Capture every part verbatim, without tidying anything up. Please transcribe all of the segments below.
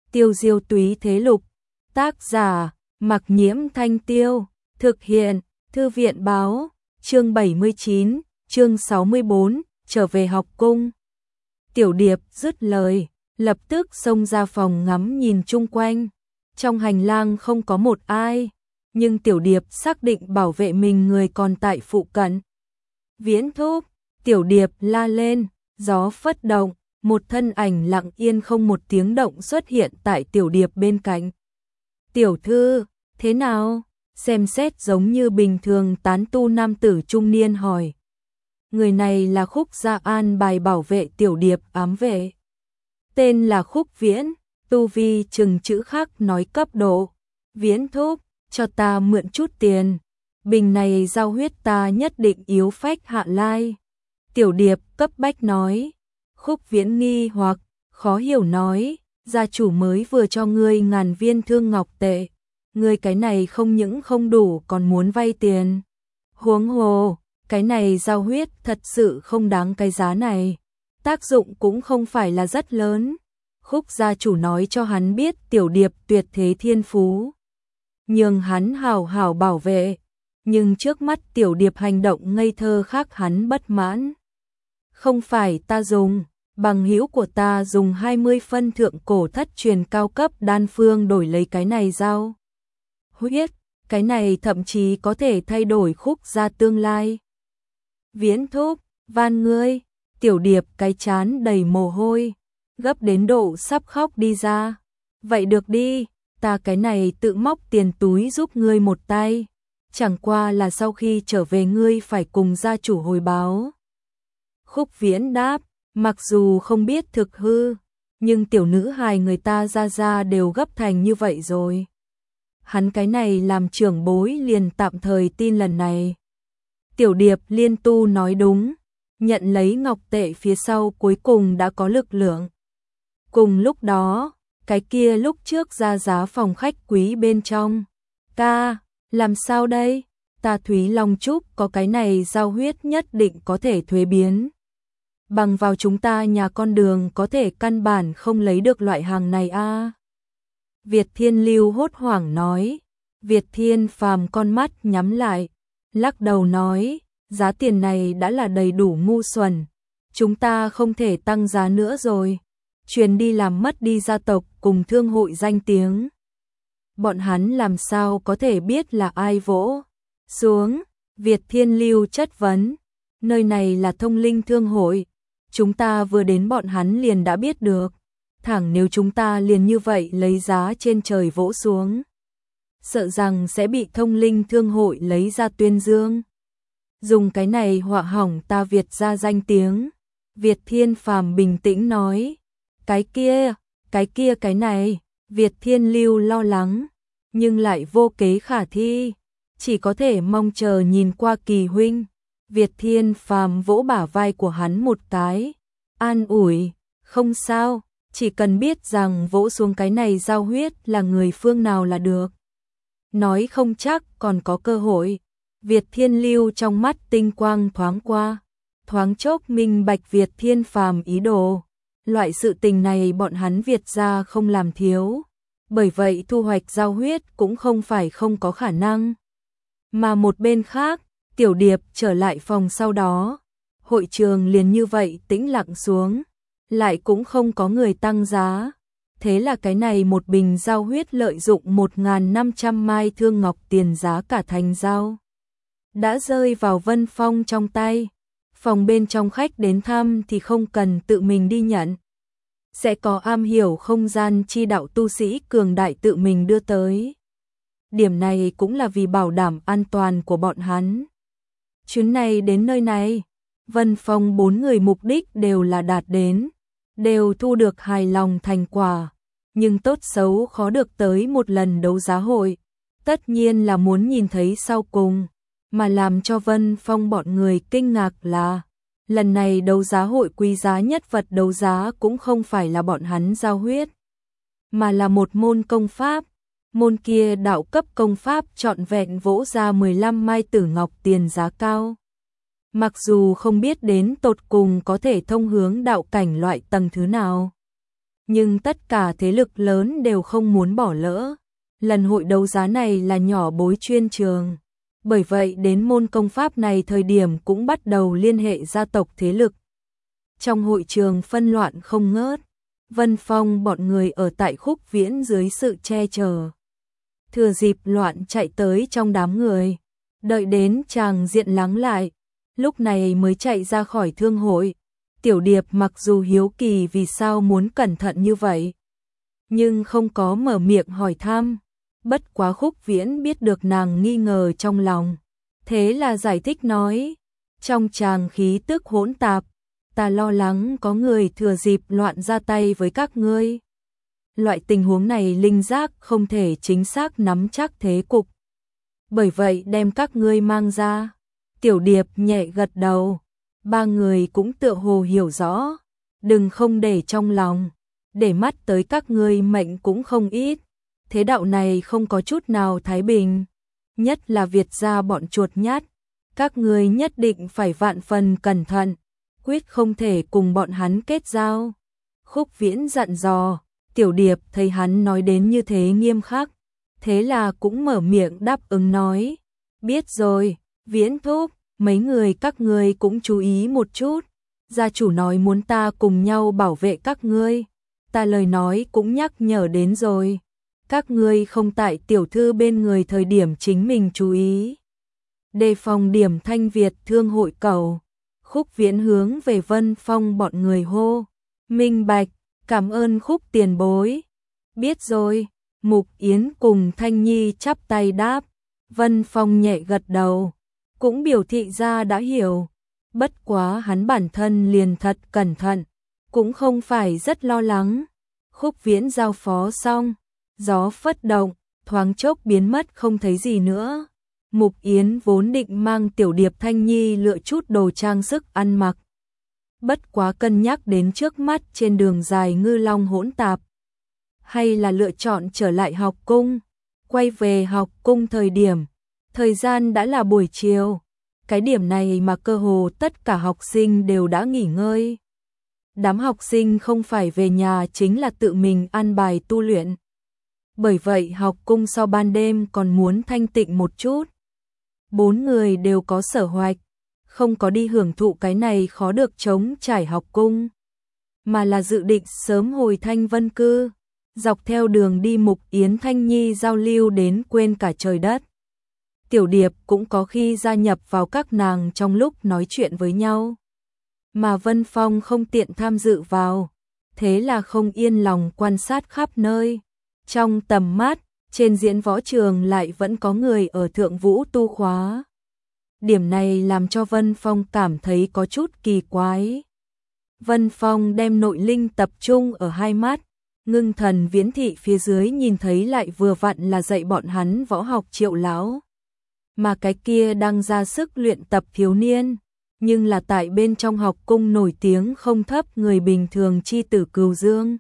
Tiêu Diêu túy thế lục, tác giả, Mặc Nhiễm Thanh Tiêu, thực hiện, Thư viện báo, chương bảy mươi chín, chương sáu mươi bốn, trở về học cung. Tiểu Điệp dứt lời, lập tức xông ra phòng ngắm nhìn chung quanh. Trong hành lang không có một ai, nhưng Tiểu Điệp xác định bảo vệ mình người còn tại phụ cận. Viễn thúc, Tiểu Điệp la lên, gió phất động, một thân ảnh lặng yên không một tiếng động xuất hiện tại Tiểu Điệp bên cạnh. Tiểu thư, thế nào? Xem xét giống như bình thường tán tu nam tử trung niên hỏi. Người này là Khúc Gia An bài bảo vệ Tiểu Điệp ám vệ. Tên là Khúc Viễn, tu vi chừng chữ khác nói cấp độ. Viễn thúc, cho ta mượn chút tiền. Bình này giao huyết ta nhất định yếu phách hạ lai. Tiểu Điệp cấp bách nói. Khúc Viễn nghi hoặc, khó hiểu nói, gia chủ mới vừa cho ngươi ngàn viên thương ngọc tệ. Ngươi cái này không những không đủ còn muốn vay tiền. Huống hồ, cái này giao huyết thật sự không đáng cái giá này. Tác dụng cũng không phải là rất lớn. Khúc gia chủ nói cho hắn biết Tiểu Điệp tuyệt thế thiên phú. Nhưng hắn hảo hảo bảo vệ. Nhưng trước mắt Tiểu Điệp hành động ngây thơ khác hắn bất mãn. Không phải ta dùng, bằng hữu của ta dùng hai mươi phân thượng cổ thất truyền cao cấp đan phương đổi lấy cái này giao huyết, cái này thậm chí có thể thay đổi Khúc gia tương lai. Viễn thúc, van ngươi, Tiểu Điệp cái chán đầy mồ hôi, gấp đến độ sắp khóc đi ra. Vậy được đi, ta cái này tự móc tiền túi giúp ngươi một tay. Chẳng qua là sau khi trở về ngươi phải cùng gia chủ hồi báo. Khúc Viễn đáp, mặc dù không biết thực hư, nhưng tiểu nữ hài người ta ra ra đều gấp thành như vậy rồi. Hắn cái này làm trưởng bối liền tạm thời tin lần này. Tiểu Điệp liên tu nói đúng, nhận lấy ngọc tệ phía sau cuối cùng đã có lực lượng. Cùng lúc đó, cái kia lúc trước ra giá phòng khách quý bên trong. Ca, làm sao đây? Ta Thúy Long Trúc có cái này giao huyết nhất định có thể thuế biến. Bằng vào chúng ta nhà con đường có thể căn bản không lấy được loại hàng này a. À. Việt Thiên Lưu hốt hoảng nói. Việt Thiên Phàm con mắt nhắm lại, lắc đầu nói, giá tiền này đã là đầy đủ ngu xuẩn. Chúng ta không thể tăng giá nữa rồi. Truyền đi làm mất đi gia tộc cùng thương hội danh tiếng. Bọn hắn làm sao có thể biết là ai vỗ xuống? Việt Thiên Lưu chất vấn. Nơi này là Thông Linh Thương hội. Chúng ta vừa đến bọn hắn liền đã biết được. Thẳng nếu chúng ta liền như vậy lấy giá trên trời vỗ xuống, sợ rằng sẽ bị Thông Linh Thương hội lấy ra tuyên dương. Dùng cái này họa hỏng ta Việt ra danh tiếng. Việt Thiên Phàm bình tĩnh nói. Cái kia, cái kia cái này, Việt Thiên Lưu lo lắng, nhưng lại vô kế khả thi, chỉ có thể mong chờ nhìn qua Kỳ huynh. Việt Thiên Phàm vỗ bả vai của hắn một cái, an ủi, không sao, chỉ cần biết rằng vỗ xuống cái này giao huyết là người phương nào là được. Nói không chắc còn có cơ hội. Việt Thiên Lưu trong mắt tinh quang thoáng qua, thoáng chốc minh bạch Việt Thiên Phàm ý đồ. Loại sự tình này bọn hắn Việt gia không làm thiếu, bởi vậy thu hoạch giao huyết cũng không phải không có khả năng. Mà một bên khác, Tiểu Điệp trở lại phòng sau đó, hội trường liền như vậy tĩnh lặng xuống, lại cũng không có người tăng giá. Thế là cái này một bình giao huyết lợi dụng một nghìn năm trăm mai thương ngọc tiền giá cả thành giao. Đã rơi vào Vân Phong trong tay. Phòng bên trong khách đến thăm thì không cần tự mình đi nhận. Sẽ có am hiểu không gian chi đạo tu sĩ cường đại tự mình đưa tới. Điểm này cũng là vì bảo đảm an toàn của bọn hắn. Chuyến này đến nơi này, Vân Phong bốn người mục đích đều là đạt đến, đều thu được hài lòng thành quả. Nhưng tốt xấu khó được tới một lần đấu giá hội, tất nhiên là muốn nhìn thấy sau cùng. Mà làm cho Vân Phong bọn người kinh ngạc là, lần này đấu giá hội quý giá nhất vật đấu giá cũng không phải là bọn hắn giao huyết, mà là một môn công pháp. Môn kia đạo cấp công pháp trọn vẹn vỗ ra mười lăm mai tử ngọc tiền giá cao. Mặc dù không biết đến tột cùng có thể thông hướng đạo cảnh loại tầng thứ nào, nhưng tất cả thế lực lớn đều không muốn bỏ lỡ. Lần hội đấu giá này là nhỏ bối chuyên trường. Bởi vậy đến môn công pháp này thời điểm cũng bắt đầu liên hệ gia tộc thế lực. Trong hội trường phân loạn không ngớt, Vân Phong bọn người ở tại Khúc Viễn dưới sự che chở. Thừa dịp loạn chạy tới trong đám người, đợi đến chàng diện lắng lại, lúc này mới chạy ra khỏi thương hội. Tiểu Điệp mặc dù hiếu kỳ vì sao muốn cẩn thận như vậy, nhưng không có mở miệng hỏi thăm. Bất quá Khúc Viễn biết được nàng nghi ngờ trong lòng, thế là giải thích nói, trong tràng khí tức hỗn tạp, ta lo lắng có người thừa dịp loạn ra tay với các ngươi. Loại tình huống này linh giác không thể chính xác nắm chắc thế cục. Bởi vậy đem các ngươi mang ra. Tiểu Điệp nhẹ gật đầu, ba người cũng tựa hồ hiểu rõ, đừng không để trong lòng, để mắt tới các ngươi mệnh cũng không ít. Thế đạo này không có chút nào thái bình, nhất là Việt gia bọn chuột nhát, các ngươi nhất định phải vạn phần cẩn thận, quyết không thể cùng bọn hắn kết giao. Khúc Viễn dặn dò, Tiểu Điệp thấy hắn nói đến như thế nghiêm khắc, thế là cũng mở miệng đáp ứng nói, biết rồi, Viễn thúc, mấy người các ngươi cũng chú ý một chút, gia chủ nói muốn ta cùng nhau bảo vệ các ngươi, ta lời nói cũng nhắc nhở đến rồi. Các ngươi không tại tiểu thư bên người thời điểm chính mình chú ý. Đề phòng điểm Thanh Việt thương hội cầu. Khúc Viễn hướng về Vân Phong bọn người hô. Minh bạch, cảm ơn Khúc tiền bối. Biết rồi, Mục Yến cùng Thanh Nhi chắp tay đáp. Vân Phong nhẹ gật đầu, cũng biểu thị ra đã hiểu. Bất quá hắn bản thân liền thật cẩn thận, cũng không phải rất lo lắng. Khúc Viễn giao phó xong, gió phất động, thoáng chốc biến mất không thấy gì nữa. Mục Yến vốn định mang Tiểu Điệp Thanh Nhi lựa chút đồ trang sức ăn mặc. Bất quá cân nhắc đến trước mắt trên đường dài ngư long hỗn tạp, hay là lựa chọn trở lại học cung. Quay về học cung thời điểm, thời gian đã là buổi chiều. Cái điểm này mà cơ hồ tất cả học sinh đều đã nghỉ ngơi. Đám học sinh không phải về nhà chính là tự mình ăn bài tu luyện. Bởi vậy học cung sau ban đêm còn muốn thanh tịnh một chút. Bốn người đều có sở hoạch, không có đi hưởng thụ cái này khó được trống trải học cung, mà là dự định sớm hồi Thanh Vân cư, dọc theo đường đi Mục Yến Thanh Nhi giao lưu đến quên cả trời đất. Tiểu Điệp cũng có khi gia nhập vào các nàng trong lúc nói chuyện với nhau, mà Vân Phong không tiện tham dự vào, thế là không yên lòng quan sát khắp nơi. Trong tầm mắt, trên diễn võ trường lại vẫn có người ở thượng vũ tu khóa. Điểm này làm cho Vân Phong cảm thấy có chút kỳ quái. Vân Phong đem nội linh tập trung ở hai mắt, ngưng thần viễn thị phía dưới nhìn thấy lại vừa vặn là dạy bọn hắn võ học Triệu lão. Mà cái kia đang ra sức luyện tập thiếu niên, nhưng là tại bên trong học cung nổi tiếng không thấp người bình thường chi tử Cừu Dương.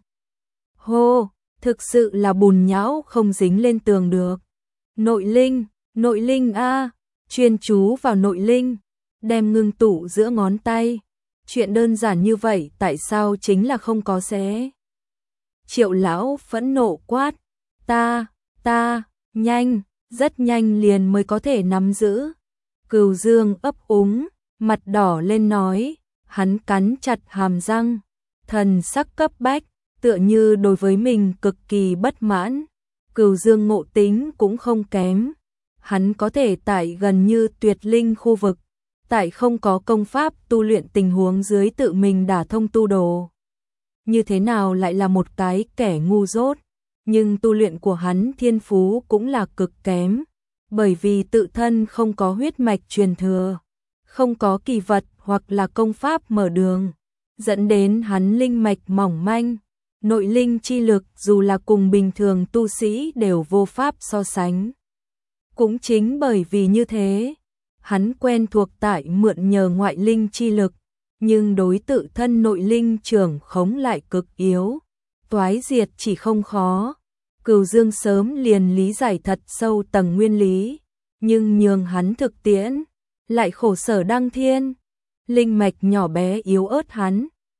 Hô! Thực sự là bùn nhão không dính lên tường được. Nội linh, nội linh a, chuyên chú vào nội linh, đem ngưng tụ giữa ngón tay. Chuyện đơn giản như vậy tại sao chính là không có xé? Triệu lão phẫn nộ quát, ta, ta, nhanh, rất nhanh liền mới có thể nắm giữ. Cừu Dương ấp úng, mặt đỏ lên nói, hắn cắn chặt hàm răng, thần sắc cấp bách. Tựa như đối với mình cực kỳ bất mãn. Cừu Dương ngộ tính cũng không kém, hắn có thể tại gần như tuyệt linh khu vực, tại không có công pháp tu luyện tình huống dưới tự mình đả thông tu đồ. Như thế nào lại là một cái kẻ ngu dốt, nhưng tu luyện của hắn thiên phú cũng là cực kém, bởi vì tự thân không có huyết mạch truyền thừa, không có kỳ vật hoặc là công pháp mở đường, dẫn đến hắn linh mạch mỏng manh. Nội linh chi lực dù là cùng bình thường tu sĩ đều vô pháp so sánh. Cũng chính bởi vì như thế, hắn quen thuộc tại mượn nhờ ngoại linh chi lực, nhưng đối tự thân nội linh trưởng khống lại cực yếu. Toái diệt chỉ không khó, Cừu Dương sớm liền lý giải thật sâu tầng nguyên lý, nhưng nhường hắn thực tiễn, lại khổ sở đăng thiên. Linh mạch nhỏ bé yếu ớt hắn,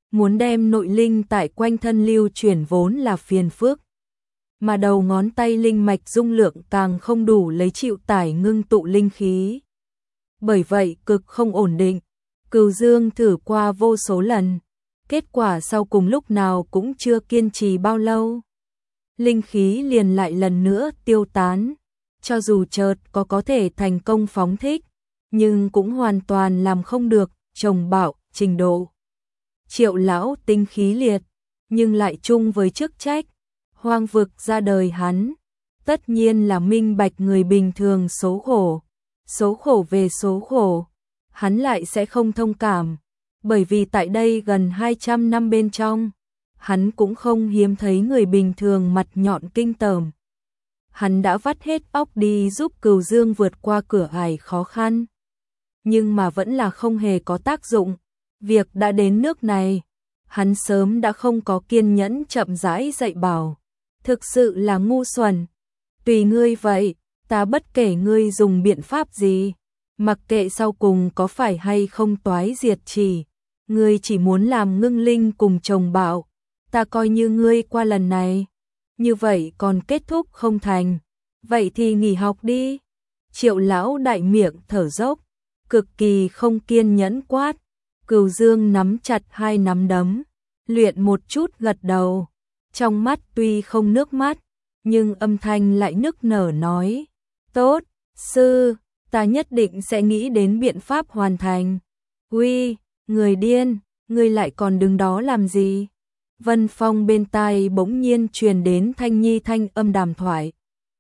muốn đem nội linh tại quanh thân lưu chuyển vốn là phiền phức. Mà đầu ngón tay linh mạch dung lượng càng không đủ lấy chịu tải ngưng tụ linh khí. Bởi vậy cực không ổn định. Cửu Dương thử qua vô số lần, kết quả sau cùng lúc nào cũng chưa kiên trì bao lâu. Linh khí liền lại lần nữa tiêu tán, cho dù chợt có có thể thành công phóng thích, nhưng cũng hoàn toàn làm không được trồng bạo trình độ. Triệu lão tinh khí liệt, nhưng lại chung với chức trách, hoang vực ra đời hắn, tất nhiên là minh bạch người bình thường số khổ, số khổ về số khổ, hắn lại sẽ không thông cảm, bởi vì tại đây gần hai trăm năm bên trong, hắn cũng không hiếm thấy người bình thường mặt nhọn kinh tởm. Hắn đã vắt hết óc đi giúp Cửu Dương vượt qua cửa ải khó khăn, nhưng mà vẫn là không hề có tác dụng. Việc đã đến nước này, hắn sớm đã không có kiên nhẫn chậm rãi dạy bảo, thực sự là ngu xuẩn. Tùy ngươi vậy, ta bất kể ngươi dùng biện pháp gì, mặc kệ sau cùng có phải hay không toái diệt chỉ, ngươi chỉ muốn làm ngưng linh cùng chồng bạo, ta coi như ngươi qua lần này. Như vậy còn kết thúc không thành, vậy thì nghỉ học đi. Triệu lão đại miệng thở dốc, cực kỳ không kiên nhẫn quát. Cửu Dương nắm chặt hai nắm đấm, luyện một chút gật đầu, trong mắt tuy không nước mắt, nhưng âm thanh lại nức nở nói, tốt, sư, ta nhất định sẽ nghĩ đến biện pháp hoàn thành. Uy, người điên, ngươi lại còn đứng đó làm gì? Vân Phong bên tai bỗng nhiên truyền đến Thanh Nhi thanh âm đàm thoại.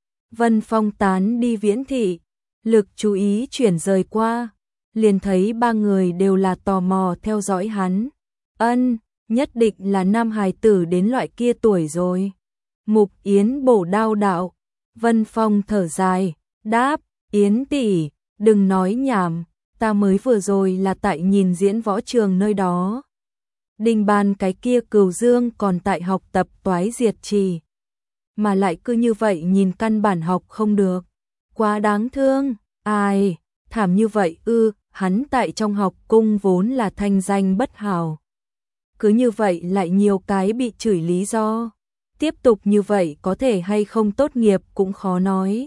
Vân Phong tán đi viễn thị, lực chú ý chuyển rời qua, liền thấy ba người đều là tò mò theo dõi hắn. Ân, nhất định là nam hài tử đến loại kia tuổi rồi. Mục Yến bổ đao đạo. Vân Phong thở dài, đáp, Yến tỷ, đừng nói nhảm, ta mới vừa rồi là tại nhìn diễn võ trường nơi đó. Đình bàn cái kia Cửu Dương còn tại học tập toái diệt trì, mà lại cứ như vậy nhìn căn bản học không được. Quá đáng thương, ai, thảm như vậy ư, hắn tại trong học cung vốn là thanh danh bất hảo. Cứ như vậy lại nhiều cái bị chửi lý do. Tiếp tục như vậy có thể hay không tốt nghiệp cũng khó nói.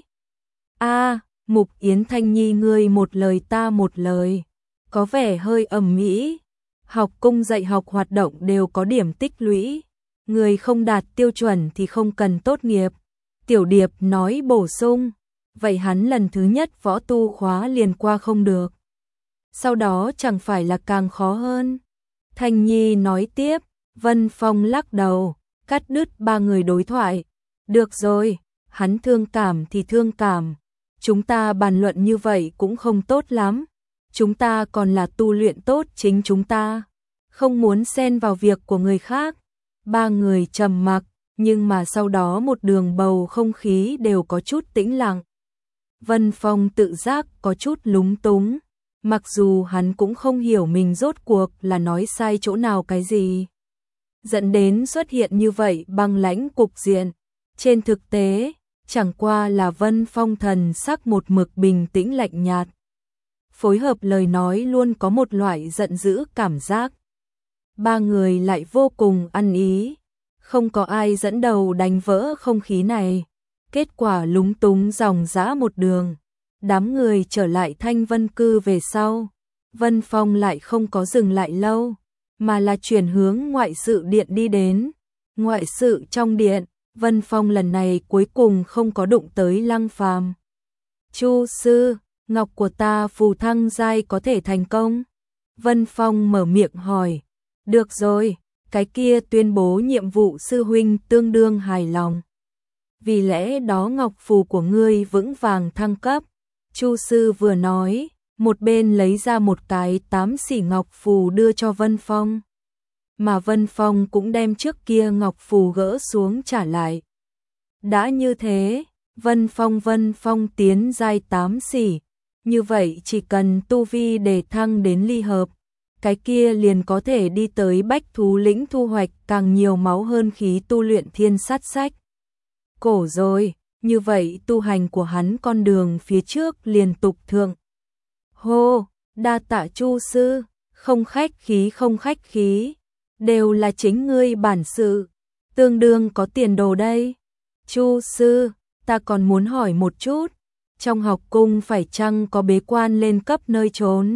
A, Mục Yến Thanh Nhi ngươi một lời ta một lời, có vẻ hơi ầm ĩ. Học cung dạy học hoạt động đều có điểm tích lũy, người không đạt tiêu chuẩn thì không cần tốt nghiệp. Tiểu Điệp nói bổ sung, vậy hắn lần thứ nhất võ tu khóa liền qua không được, sau đó chẳng phải là càng khó hơn. Thanh Nhi nói tiếp. Vân Phong lắc đầu, cắt đứt ba người đối thoại. Được rồi, hắn thương cảm thì thương cảm, chúng ta bàn luận như vậy cũng không tốt lắm. Chúng ta còn là tu luyện tốt chính chúng ta, không muốn xen vào việc của người khác. Ba người trầm mặc, nhưng mà sau đó một đường bầu không khí đều có chút tĩnh lặng. Vân Phong tự giác có chút lúng túng, mặc dù hắn cũng không hiểu mình rốt cuộc là nói sai chỗ nào cái gì, dẫn đến xuất hiện như vậy băng lãnh cục diện. Trên thực tế, chẳng qua là Vân Phong thần sắc một mực bình tĩnh lạnh nhạt, phối hợp lời nói luôn có một loại giận dữ cảm giác. Ba người lại vô cùng ăn ý, không có ai dẫn đầu đánh vỡ không khí này. Kết quả lúng túng dòng dã một đường, đám người trở lại Thanh Vân Cư về sau. Vân Phong lại không có dừng lại lâu, mà là chuyển hướng ngoại sự điện đi đến. Ngoại sự trong điện, Vân Phong lần này cuối cùng không có đụng tới Lăng Phàm. Chu sư, ngọc của ta phù thăng giai có thể thành công? Vân Phong mở miệng hỏi. Được rồi, cái kia tuyên bố nhiệm vụ sư huynh tương đương hài lòng. Vì lẽ đó ngọc phù của ngươi vững vàng thăng cấp. Chu sư vừa nói, một bên lấy ra một cái tám xỉ ngọc phù đưa cho Vân Phong. Mà Vân Phong cũng đem trước kia ngọc phù gỡ xuống trả lại. Đã như thế, Vân Phong Vân Phong tiến giai tám xỉ, như vậy chỉ cần tu vi để thăng đến ly hợp, cái kia liền có thể đi tới Bách Thú Lĩnh thu hoạch càng nhiều máu hơn khí tu luyện thiên sát sách. Cổ rồi, như vậy tu hành của hắn con đường phía trước liền tục thượng. Hô, đa tạ Chu sư, không khách khí không khách khí. đều là chính ngươi bản sự, tương đương có tiền đồ đây. Chu sư, ta còn muốn hỏi một chút, trong học cung phải chăng có bế quan lên cấp nơi trốn?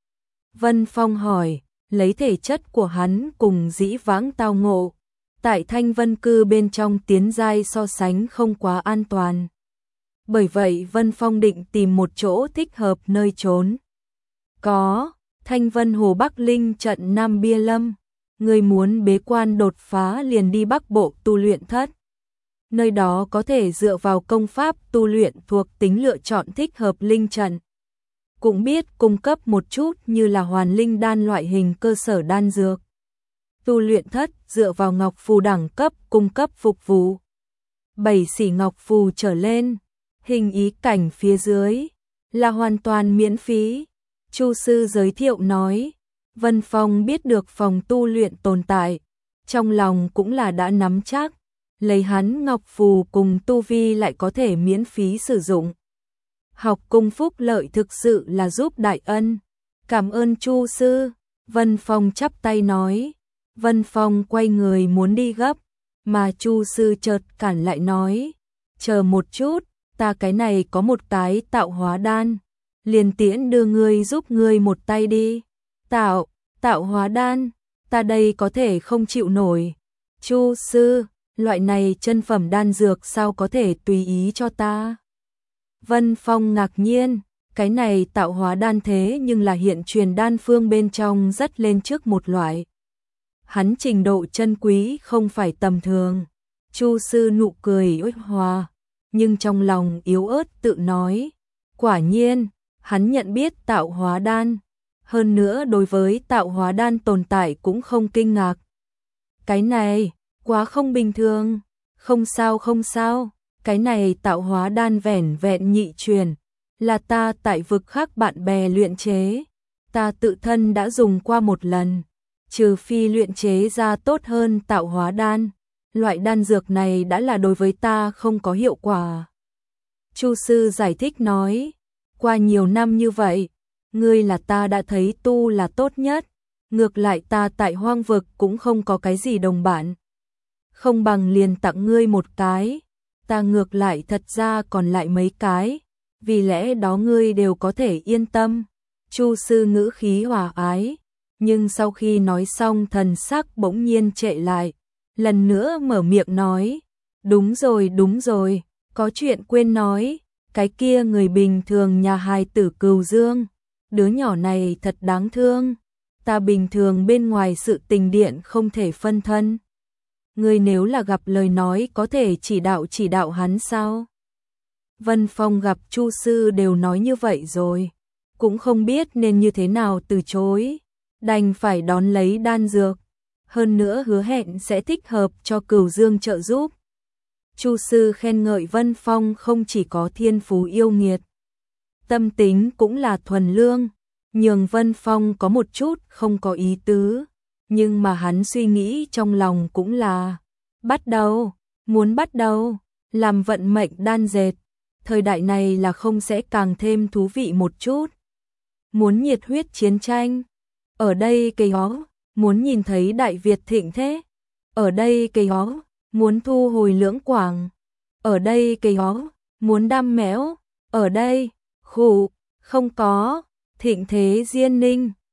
Vân Phong hỏi, lấy thể chất của hắn cùng dĩ vãng tao ngộ, tại Thanh Vân Cư bên trong tiến giai so sánh không quá an toàn. Bởi vậy Vân Phong định tìm một chỗ thích hợp nơi trốn. Có, Thanh Vân Hồ Bắc Linh trận Nam Bia Lâm, người muốn bế quan đột phá liền đi Bắc Bộ tu luyện thất. Nơi đó có thể dựa vào công pháp tu luyện thuộc tính lựa chọn thích hợp linh trận. Cũng biết cung cấp một chút như là hoàn linh đan loại hình cơ sở đan dược. Tu luyện thất dựa vào ngọc phù đẳng cấp cung cấp phục vụ. Bảy xỉ ngọc phù trở lên, hình ý cảnh phía dưới là hoàn toàn miễn phí. Chu sư giới thiệu nói, Vân Phong biết được phòng tu luyện tồn tại, trong lòng cũng là đã nắm chắc, lấy hắn ngọc phù cùng tu vi lại có thể miễn phí sử dụng. Học cung phúc lợi thực sự là giúp đại ân, cảm ơn Chu sư. Vân Phong chắp tay nói. Vân Phong quay người muốn đi gấp, mà Chu sư chợt cản lại nói, chờ một chút, ta cái này có một cái tạo hóa đan, liền tiễn đưa ngươi giúp ngươi một tay đi. Tạo, tạo hóa đan, ta đây có thể không chịu nổi. Chu sư, loại này chân phẩm đan dược sao có thể tùy ý cho ta? Vân Phong ngạc nhiên, cái này tạo hóa đan thế nhưng là hiện truyền đan phương bên trong rất lên trước một loại. Hắn trình độ chân quý không phải tầm thường. Chu sư nụ cười uất hòa, nhưng trong lòng yếu ớt tự nói, quả nhiên, hắn nhận biết tạo hóa đan, hơn nữa đối với tạo hóa đan tồn tại cũng không kinh ngạc. Cái này, quá không bình thường, không sao không sao, cái này tạo hóa đan vẻn vẹn nhị truyền, là ta tại vực khác bạn bè luyện chế, ta tự thân đã dùng qua một lần. Trừ phi luyện chế ra tốt hơn tạo hóa đan, loại đan dược này đã là đối với ta không có hiệu quả. Chu sư giải thích nói, qua nhiều năm như vậy, ngươi là ta đã thấy tu là tốt nhất, ngược lại ta tại hoang vực cũng không có cái gì đồng bạn. Không bằng liền tặng ngươi một cái, ta ngược lại thật ra còn lại mấy cái, vì lẽ đó ngươi đều có thể yên tâm. Chu sư ngữ khí hòa ái. Nhưng sau khi nói xong thần sắc bỗng nhiên trệ lại, lần nữa mở miệng nói, đúng rồi đúng rồi, có chuyện quên nói, cái kia người bình thường nhà hài tử Cừu Dương, đứa nhỏ này thật đáng thương, ta bình thường bên ngoài sự tình điện không thể phân thân. Ngươi nếu là gặp lời nói có thể chỉ đạo chỉ đạo hắn sao? Vân Phong gặp Chu sư đều nói như vậy rồi, cũng không biết nên như thế nào từ chối. Đành phải đón lấy đan dược, hơn nữa hứa hẹn sẽ thích hợp cho Cửu Dương trợ giúp. Chu sư khen ngợi Vân Phong không chỉ có thiên phú yêu nghiệt, tâm tính cũng là thuần lương, nhường Vân Phong có một chút không có ý tứ, nhưng mà hắn suy nghĩ trong lòng cũng là bắt đầu, muốn bắt đầu, làm vận mệnh đan dệt, thời đại này là không sẽ càng thêm thú vị một chút. Muốn nhiệt huyết chiến tranh, ở đây cây hó, muốn nhìn thấy Đại Việt thịnh thế, ở đây cây hó, muốn thu hồi Lưỡng Quảng, ở đây cây hó, muốn đam mẽo, ở đây, khủ, không có, thịnh thế Diên Ninh,